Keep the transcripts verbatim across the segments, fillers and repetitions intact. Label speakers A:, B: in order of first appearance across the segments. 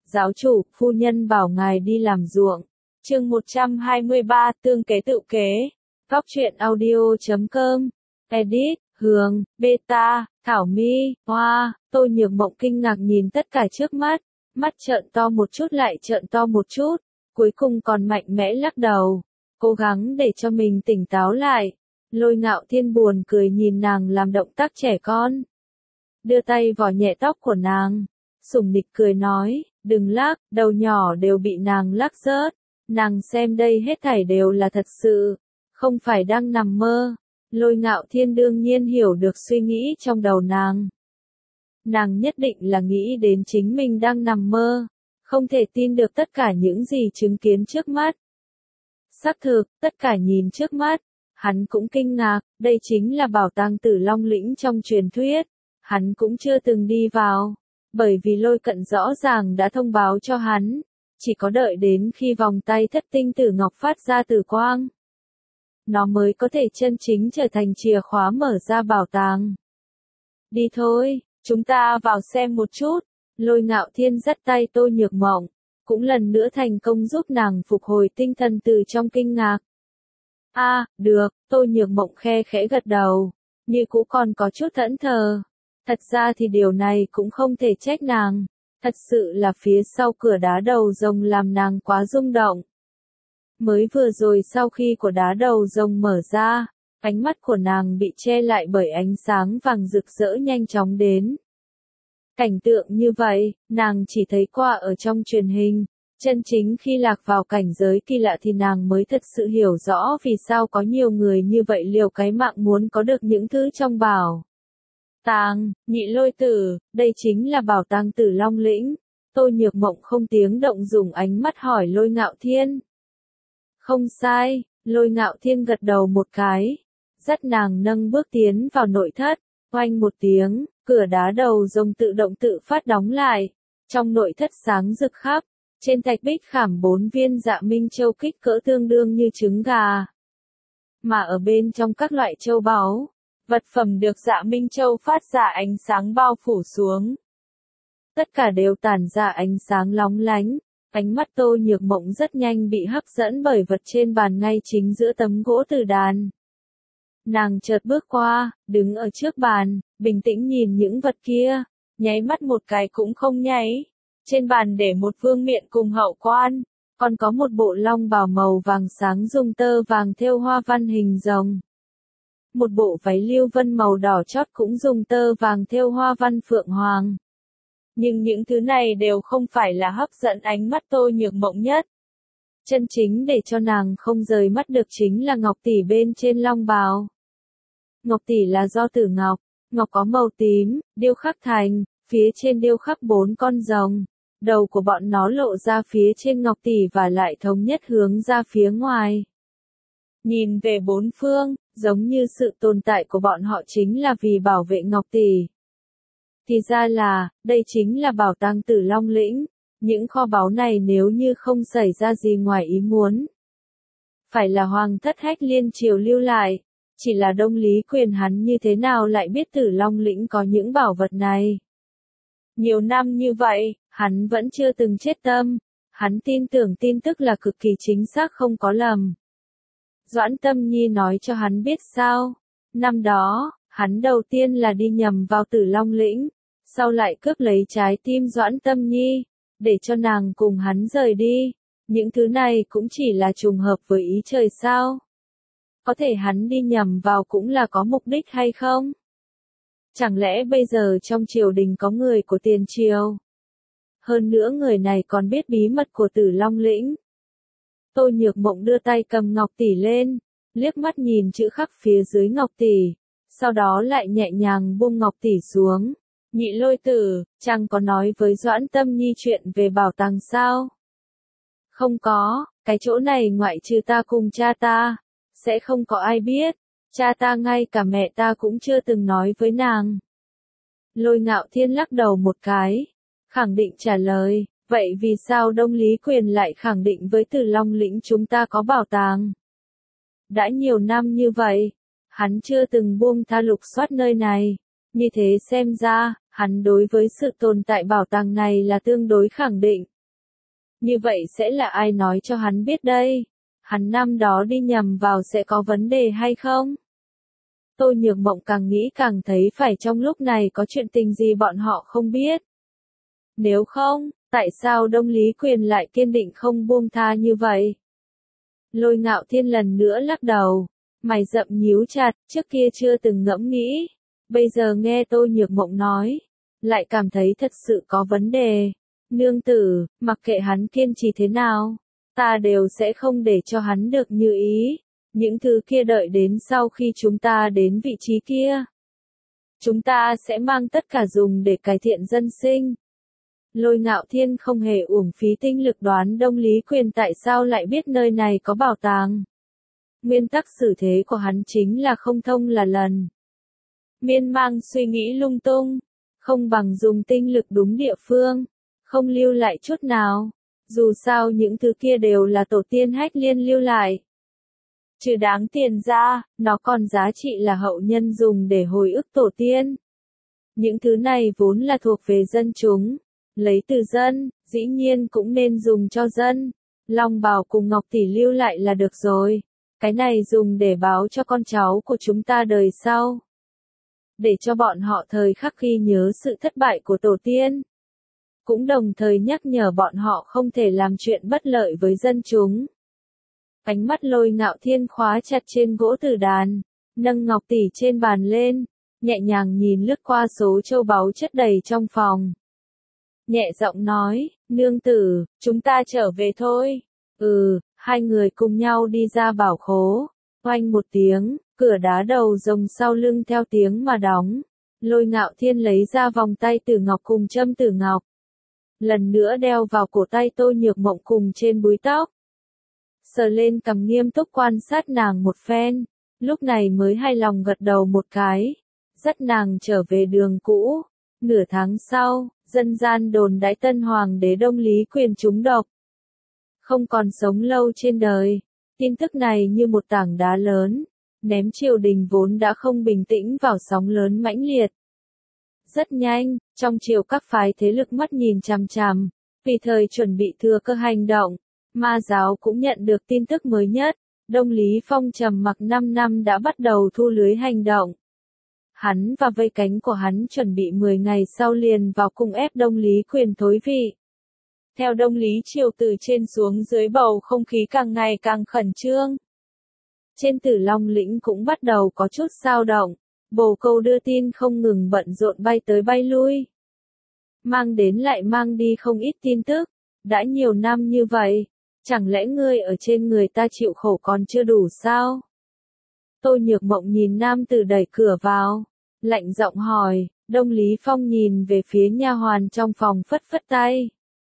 A: Giáo chủ, phu nhân bảo ngài đi làm ruộng. Chương một trăm hai mươi ba, tương kế tự kế. Góc truyện audio chấm com. Edit, Hường, Beta, Thảo My, Hoa. Tôi Nhược Mộng kinh ngạc nhìn tất cả trước mắt. Mắt trợn to một chút lại trợn to một chút. Cuối cùng còn mạnh mẽ lắc đầu. Cố gắng để cho mình tỉnh táo lại. Lôi Ngạo Thiên buồn cười nhìn nàng làm động tác trẻ con. Đưa tay vò nhẹ tóc của nàng. Sủng nịch cười nói, đừng lắc, đầu nhỏ đều bị nàng lắc rớt. Nàng xem đây hết thảy đều là thật sự, không phải đang nằm mơ. Lôi Ngạo Thiên đương nhiên hiểu được suy nghĩ trong đầu nàng. Nàng nhất định là nghĩ đến chính mình đang nằm mơ, không thể tin được tất cả những gì chứng kiến trước mắt. Xác thực, tất cả nhìn trước mắt, hắn cũng kinh ngạc, đây chính là bảo tàng Tử Long Lĩnh trong truyền thuyết. Hắn cũng chưa từng đi vào, bởi vì Lôi Cận rõ ràng đã thông báo cho hắn, chỉ có đợi đến khi vòng tay thất tinh tử ngọc phát ra tử quang, nó mới có thể chân chính trở thành chìa khóa mở ra bảo tàng. Đi thôi, chúng ta vào xem một chút. Lôi Ngạo Thiên dắt tay Tô Nhược Mộng, cũng lần nữa thành công giúp nàng phục hồi tinh thần từ trong kinh ngạc. A, à, được, Tô Nhược Mộng khe khẽ gật đầu, như cũ còn có chút thẫn thờ. Thật ra thì điều này cũng không thể trách nàng, thật sự là phía sau cửa đá đầu rồng làm nàng quá rung động. Mới vừa rồi sau khi của đá đầu rồng mở ra, ánh mắt của nàng bị che lại bởi ánh sáng vàng rực rỡ nhanh chóng đến. Cảnh tượng như vậy, nàng chỉ thấy qua ở trong truyền hình, chân chính khi lạc vào cảnh giới kỳ lạ thì nàng mới thật sự hiểu rõ vì sao có nhiều người như vậy liều cái mạng muốn có được những thứ trong bảo tàng. Nhị Lôi Tử, đây chính là bảo tàng Tử Long Lĩnh. Tô Nhược Mộng không tiếng động dùng ánh mắt hỏi Lôi Ngạo Thiên. Không sai, Lôi Ngạo Thiên gật đầu một cái, dắt nàng nâng bước tiến vào nội thất. Oanh một tiếng, cửa đá đầu rồng tự động tự phát đóng lại. Trong nội thất sáng rực khắp, trên thạch bích khảm bốn viên Dạ Minh Châu kích cỡ tương đương như trứng gà. Mà ở bên trong các loại châu báu, vật phẩm được Dạ Minh Châu phát ra ánh sáng bao phủ xuống. Tất cả đều tản ra ánh sáng lóng lánh, ánh mắt Tô Nhược Mộng rất nhanh bị hấp dẫn bởi vật trên bàn ngay chính giữa tấm gỗ tử đàn. Nàng chợt bước qua, đứng ở trước bàn, bình tĩnh nhìn những vật kia, nháy mắt một cái cũng không nháy. Trên bàn để một vương miện cùng hậu quan, còn có một bộ long bào màu vàng sáng dùng tơ vàng thêu hoa văn hình rồng. Một bộ váy lưu vân màu đỏ chót cũng dùng tơ vàng thêu hoa văn phượng hoàng. Nhưng những thứ này đều không phải là hấp dẫn ánh mắt Tô Nhược Mộng nhất. Chân chính để cho nàng không rời mắt được chính là ngọc tỷ bên trên long bào. Ngọc tỷ là do tử ngọc, ngọc có màu tím, điêu khắc thành, phía trên điêu khắc bốn con rồng. Đầu của bọn nó lộ ra phía trên ngọc tỷ và lại thống nhất hướng ra phía ngoài. Nhìn về bốn phương, giống như sự tồn tại của bọn họ chính là vì bảo vệ ngọc tỷ. Thì ra là, đây chính là bảo tàng Tử Long Lĩnh. Những kho báu này nếu như không xảy ra gì ngoài ý muốn, phải là Hoàng thất Hách Liên triều lưu lại. Chỉ là Đông Lý Quyền hắn như thế nào lại biết Tử Long Lĩnh có những bảo vật này. Nhiều năm như vậy, hắn vẫn chưa từng chết tâm. Hắn tin tưởng tin tức là cực kỳ chính xác không có lầm. Doãn Tâm Nhi nói cho hắn biết sao. Năm đó, hắn đầu tiên là đi nhầm vào Tử Long Lĩnh, sau lại cướp lấy trái tim Doãn Tâm Nhi, để cho nàng cùng hắn rời đi. Những thứ này cũng chỉ là trùng hợp với ý trời sao? Có thể hắn đi nhầm vào cũng là có mục đích hay không? Chẳng lẽ bây giờ trong triều đình có người của tiền triều? Hơn nữa người này còn biết bí mật của Tử Long Lĩnh. Tô Nhược Mộng đưa tay cầm ngọc tỷ lên, liếc mắt nhìn chữ khắc phía dưới ngọc tỷ, sau đó lại nhẹ nhàng buông ngọc tỷ xuống. Nhị Lôi Tử, chàng có nói với Doãn Tâm Nhi chuyện về bảo tàng sao? Không có, cái chỗ này ngoại trừ ta cùng cha ta, sẽ không có ai biết. Cha ta ngay cả mẹ ta cũng chưa từng nói với nàng. Lôi Ngạo Thiên lắc đầu một cái, khẳng định trả lời, vậy vì sao Đông Lý Quyền lại khẳng định với Tử Long Lĩnh chúng ta có bảo tàng? Đã nhiều năm như vậy, hắn chưa từng buông tha lục soát nơi này, như thế xem ra, hắn đối với sự tồn tại bảo tàng này là tương đối khẳng định. Như vậy sẽ là ai nói cho hắn biết đây? Hắn năm đó đi nhầm vào sẽ có vấn đề hay không? Tô Nhược Mộng càng nghĩ càng thấy phải trong lúc này có chuyện tình gì bọn họ không biết. Nếu không, tại sao Đông Lý Quyền lại kiên định không buông tha như vậy? Lôi Ngạo Thiên lần nữa lắc đầu, mày rậm nhíu chặt, trước kia chưa từng ngẫm nghĩ. Bây giờ nghe Tô Nhược Mộng nói, lại cảm thấy thật sự có vấn đề. Nương tử, mặc kệ hắn kiên trì thế nào, ta đều sẽ không để cho hắn được như ý. Những thứ kia đợi đến sau khi chúng ta đến vị trí kia. Chúng ta sẽ mang tất cả dùng để cải thiện dân sinh. Lôi Ngạo Thiên không hề uổng phí tinh lực đoán Đông Lý Quyền tại sao lại biết nơi này có bảo tàng. Nguyên tắc xử thế của hắn chính là không thông là lần. Miên mang suy nghĩ lung tung, không bằng dùng tinh lực đúng địa phương, không lưu lại chút nào. Dù sao những thứ kia đều là tổ tiên Hách Liên lưu lại. Trừ đáng tiền ra, nó còn giá trị là hậu nhân dùng để hồi ức tổ tiên. Những thứ này vốn là thuộc về dân chúng, lấy từ dân, dĩ nhiên cũng nên dùng cho dân. Long Bảo cùng Ngọc Tỷ lưu lại là được rồi. Cái này dùng để báo cho con cháu của chúng ta đời sau. Để cho bọn họ thời khắc ghi nhớ sự thất bại của tổ tiên. Cũng đồng thời nhắc nhở bọn họ không thể làm chuyện bất lợi với dân chúng. Ánh mắt Lôi Ngạo Thiên khóa chặt trên gỗ tử đàn, nâng ngọc tỷ trên bàn lên, nhẹ nhàng nhìn lướt qua số châu báu chất đầy trong phòng. Nhẹ giọng nói, nương tử, chúng ta trở về thôi. Ừ, hai người cùng nhau đi ra bảo khố. Oanh một tiếng, cửa đá đầu rồng sau lưng theo tiếng mà đóng. Lôi Ngạo Thiên lấy ra vòng tay tử ngọc cùng châm tử ngọc. Lần nữa đeo vào cổ tay Tô Nhược Mộng cùng trên búi tóc. Sờ lên cằm nghiêm túc quan sát nàng một phen, lúc này mới hài lòng gật đầu một cái, dắt nàng trở về đường cũ. Nửa tháng sau, dân gian đồn đãi tân hoàng đế Đông Lý Quyền trúng độc, không còn sống lâu trên đời. Tin tức này như một tảng đá lớn, ném triều đình vốn đã không bình tĩnh vào sóng lớn mãnh liệt. Rất nhanh, trong triều các phái thế lực mắt nhìn chằm chằm, vì thời chuẩn bị thừa cơ hành động. Ma giáo cũng nhận được tin tức mới nhất, Đông Lý Phong trầm mặc năm năm đã bắt đầu thu lưới hành động. Hắn và vây cánh của hắn chuẩn bị mười ngày sau liền vào cung ép Đông Lý Quyền thối vị. Theo Đông Lý triều từ trên xuống dưới bầu không khí càng ngày càng khẩn trương. Trên Tử Long lĩnh cũng bắt đầu có chút dao động, bồ câu đưa tin không ngừng bận rộn bay tới bay lui. Mang đến lại mang đi không ít tin tức, đã nhiều năm như vậy. Chẳng lẽ ngươi ở trên người ta chịu khổ còn chưa đủ sao? Tô Nhược Mộng nhìn nam tử đẩy cửa vào, lạnh giọng hỏi. Đông Lý Phong nhìn về phía nha hoàn trong phòng phất phất tay.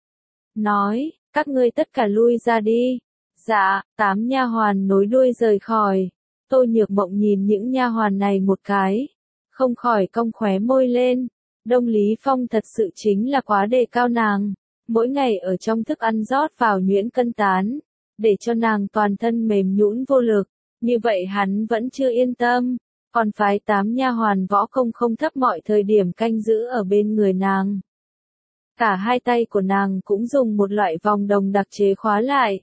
A: Nói, các ngươi tất cả lui ra đi. Dạ, tám nha hoàn nối đuôi rời khỏi. Tô Nhược Mộng nhìn những nha hoàn này một cái, không khỏi cong khóe môi lên. Đông Lý Phong thật sự chính là quá đề cao nàng. Mỗi ngày ở trong thức ăn rót vào nhuyễn cân tán, để cho nàng toàn thân mềm nhũn vô lực, như vậy hắn vẫn chưa yên tâm, còn phái tám nha hoàn võ công không thấp mọi thời điểm canh giữ ở bên người nàng. Cả hai tay của nàng cũng dùng một loại vòng đồng đặc chế khóa lại.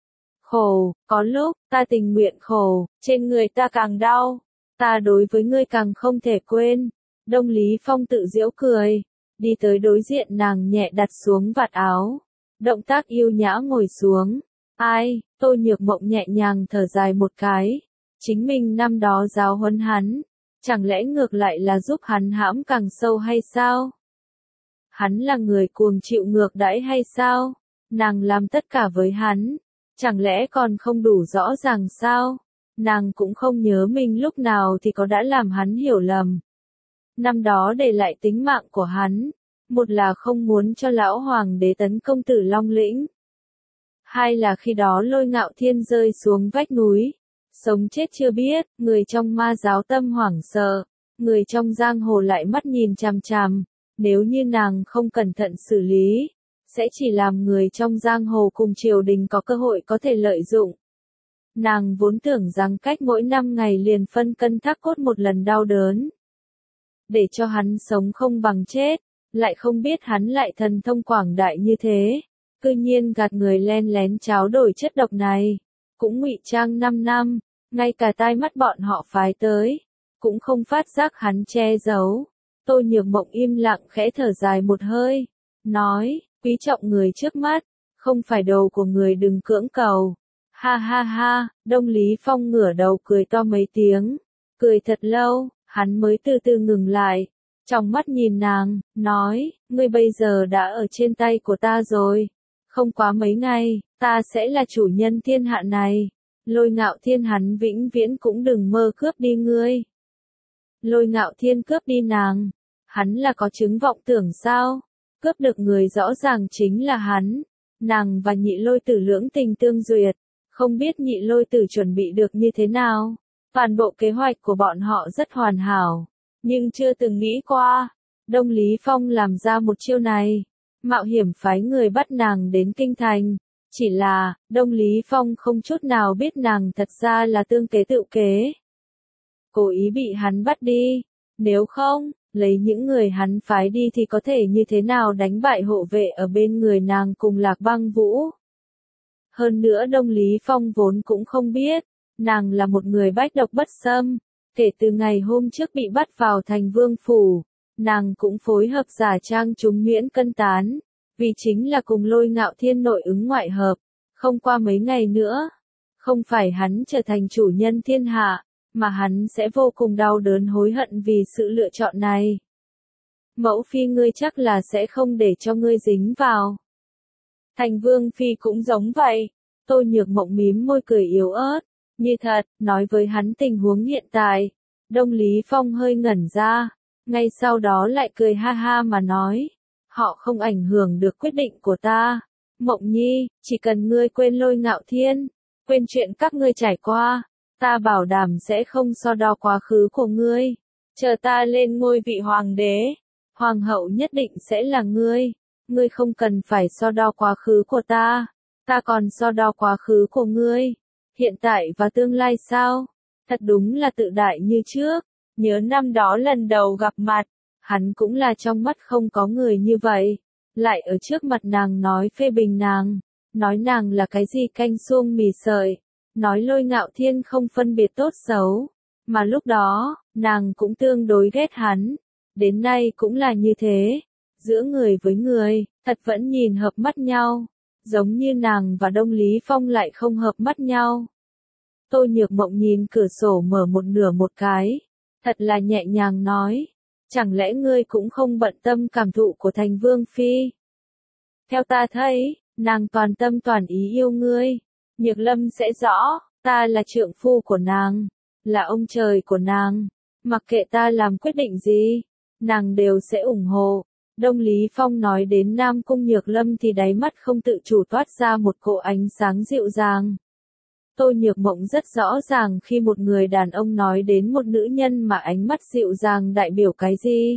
A: Khổ, có lúc, ta tình nguyện khổ, trên người ta càng đau, ta đối với ngươi càng không thể quên. Đông Lý Phong tự giễu cười. Đi tới đối diện nàng nhẹ đặt xuống vạt áo. Động tác yêu nhã ngồi xuống. Ai, Tô Nhược Mộng nhẹ nhàng thở dài một cái. Chính mình năm đó giáo huấn hắn. Chẳng lẽ ngược lại là giúp hắn hãm càng sâu hay sao? Hắn là người cuồng chịu ngược đãi hay sao? Nàng làm tất cả với hắn. Chẳng lẽ còn không đủ rõ ràng sao? Nàng cũng không nhớ mình lúc nào thì có đã làm hắn hiểu lầm. Năm đó để lại tính mạng của hắn, một là không muốn cho lão hoàng đế tấn công Tử Long lĩnh. Hai là khi đó Lôi Ngạo Thiên rơi xuống vách núi, sống chết chưa biết, người trong ma giáo tâm hoảng sợ, người trong giang hồ lại mắt nhìn chằm chằm, nếu như nàng không cẩn thận xử lý, sẽ chỉ làm người trong giang hồ cùng triều đình có cơ hội có thể lợi dụng. Nàng vốn tưởng rằng cách mỗi năm ngày liền phân cân thác cốt một lần đau đớn, để cho hắn sống không bằng chết, lại không biết hắn lại thần thông quảng đại như thế. cư nhiên gạt người len lén tráo đổi chất độc này, cũng ngụy trang năm năm, ngay cả tai mắt bọn họ phái tới, cũng không phát giác hắn che giấu. Tô Nhược Mộng im lặng khẽ thở dài một hơi, nói, quý trọng người trước mắt, không phải đồ của người đừng cưỡng cầu. Ha ha ha, Đông Lý Phong ngửa đầu cười to mấy tiếng, cười thật lâu, hắn mới từ từ ngừng lại, trong mắt nhìn nàng, nói, ngươi bây giờ đã ở trên tay của ta rồi, không quá mấy ngày, ta sẽ là chủ nhân thiên hạ này. Lôi Ngạo Thiên hắn vĩnh viễn cũng đừng mơ cướp đi ngươi. Lôi Ngạo Thiên cướp đi nàng, hắn là có chứng vọng tưởng sao? Cướp được người rõ ràng chính là hắn. Nàng và Nhị Lôi Tử lưỡng tình tương duyệt, không biết Nhị Lôi Tử chuẩn bị được như thế nào. Toàn bộ kế hoạch của bọn họ rất hoàn hảo, nhưng chưa từng nghĩ qua, Đông Lý Phong làm ra một chiêu này, mạo hiểm phái người bắt nàng đến kinh thành. Chỉ là, Đông Lý Phong không chút nào biết nàng thật ra là tương kế tự kế. Cố ý bị hắn bắt đi, nếu không, lấy những người hắn phái đi thì có thể như thế nào đánh bại hộ vệ ở bên người nàng cùng Lạc Băng Vũ. Hơn nữa Đông Lý Phong vốn cũng không biết, nàng là một người bách độc bất xâm, kể từ ngày hôm trước bị bắt vào thành vương phủ, nàng cũng phối hợp giả trang trúng nhuyễn cân tán. Vì chính là cùng Lôi Ngạo Thiên nội ứng ngoại hợp, không qua mấy ngày nữa, không phải hắn trở thành chủ nhân thiên hạ, mà hắn sẽ vô cùng đau đớn hối hận vì sự lựa chọn này. Mẫu phi ngươi chắc là sẽ không để cho ngươi dính vào. Thành Vương phi cũng giống vậy, Tô Nhược Mộng mím môi cười yếu ớt, như thật, nói với hắn tình huống hiện tại. Đông Lý Phong hơi ngẩn ra, ngay sau đó lại cười ha ha mà nói. Họ không ảnh hưởng được quyết định của ta. Mộng Nhi, chỉ cần ngươi quên Lôi Ngạo Thiên, quên chuyện các ngươi trải qua, ta bảo đảm sẽ không so đo quá khứ của ngươi. Chờ ta lên ngôi vị hoàng đế, hoàng hậu nhất định sẽ là ngươi. Ngươi không cần phải so đo quá khứ của ta, ta còn so đo quá khứ của ngươi. Hiện tại và tương lai sao? Thật đúng là tự đại như trước. Nhớ năm đó lần đầu gặp mặt, hắn cũng là trong mắt không có người như vậy, lại ở trước mặt nàng nói phê bình nàng, nói nàng là cái gì canh xuông mì sợi, nói Lôi Ngạo Thiên không phân biệt tốt xấu, mà lúc đó, nàng cũng tương đối ghét hắn, đến nay cũng là như thế, giữa người với người, thật vẫn nhìn hợp mắt nhau, giống như nàng và Đông Lý Phong lại không hợp mắt nhau. Tô Nhược Mộng nhìn cửa sổ mở một nửa một cái, thật là nhẹ nhàng nói. Chẳng lẽ ngươi cũng không bận tâm cảm thụ của Thành Vương phi? Theo ta thấy, nàng toàn tâm toàn ý yêu ngươi. Nhược Lâm sẽ rõ, ta là trượng phu của nàng, là ông trời của nàng. Mặc kệ ta làm quyết định gì, nàng đều sẽ ủng hộ. Đông Lý Phong nói đến Nam Cung Nhược Lâm thì đáy mắt không tự chủ toát ra một cỗ ánh sáng dịu dàng. Tô Nhược Mộng rất rõ ràng khi một người đàn ông nói đến một nữ nhân mà ánh mắt dịu dàng đại biểu cái gì.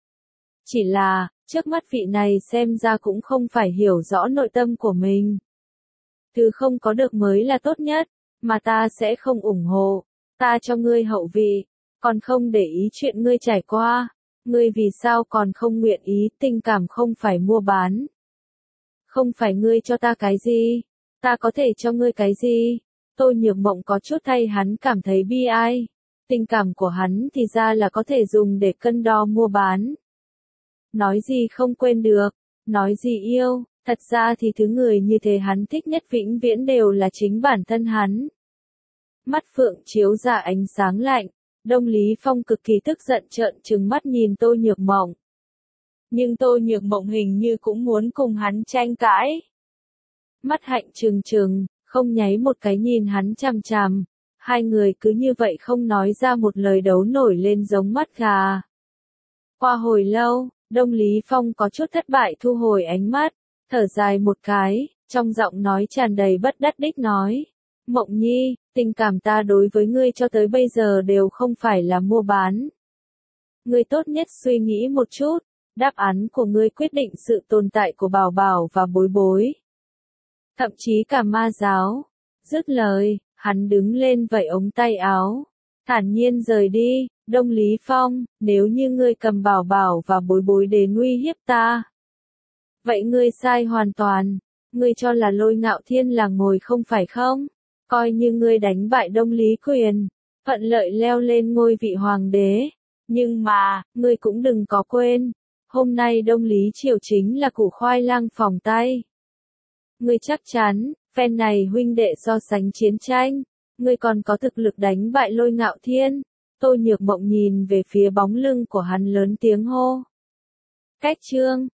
A: Chỉ là, trước mắt vị này xem ra cũng không phải hiểu rõ nội tâm của mình. Thứ không có được mới là tốt nhất, mà ta sẽ không ủng hộ. Ta cho ngươi hậu vị, còn không để ý chuyện ngươi trải qua. Ngươi vì sao còn không nguyện ý, tình cảm không phải mua bán. Không phải ngươi cho ta cái gì, ta có thể cho ngươi cái gì. Tô Nhược Mộng có chút thay hắn cảm thấy bi ai. Tình cảm của hắn thì ra là có thể dùng để cân đo mua bán. Nói gì không quên được, nói gì yêu, thật ra thì thứ người như thế hắn thích nhất vĩnh viễn đều là chính bản thân hắn. Mắt Phượng chiếu ra ánh sáng lạnh, Đông Lý Phong cực kỳ tức giận trợn trừng mắt nhìn Tô Nhược Mộng. Nhưng Tô Nhược Mộng hình như cũng muốn cùng hắn tranh cãi. Mắt hạnh trừng trừng, không nháy một cái nhìn hắn chằm chằm, hai người cứ như vậy không nói ra một lời đấu nổi lên giống mắt gà. Qua hồi lâu, Đông Lý Phong có chút thất bại thu hồi ánh mắt, thở dài một cái, trong giọng nói tràn đầy bất đắc đích nói. Mộng Nhi, tình cảm ta đối với ngươi cho tới bây giờ đều không phải là mua bán. Ngươi tốt nhất suy nghĩ một chút, đáp án của ngươi quyết định sự tồn tại của Bảo Bảo và Bối Bối. Thậm chí cả ma giáo. Dứt lời, hắn đứng lên vẩy ống tay áo, thản nhiên rời đi. Đông Lý Phong, nếu như ngươi cầm Bảo Bảo và Bối Bối đến uy hiếp ta, vậy ngươi sai hoàn toàn. Ngươi cho là Lôi Ngạo Thiên là ngồi không phải không? Coi như ngươi đánh bại Đông Lý Quyền, thuận lợi leo lên ngôi vị hoàng đế. Nhưng mà, ngươi cũng đừng có quên, hôm nay Đông Lý Triều chính là củ khoai lang phỏng tay. Ngươi chắc chắn, phen này huynh đệ so sánh chiến tranh, ngươi còn có thực lực đánh bại Lôi Ngạo Thiên. Tô Nhược Mộng nhìn về phía bóng lưng của hắn lớn tiếng hô. Cách chương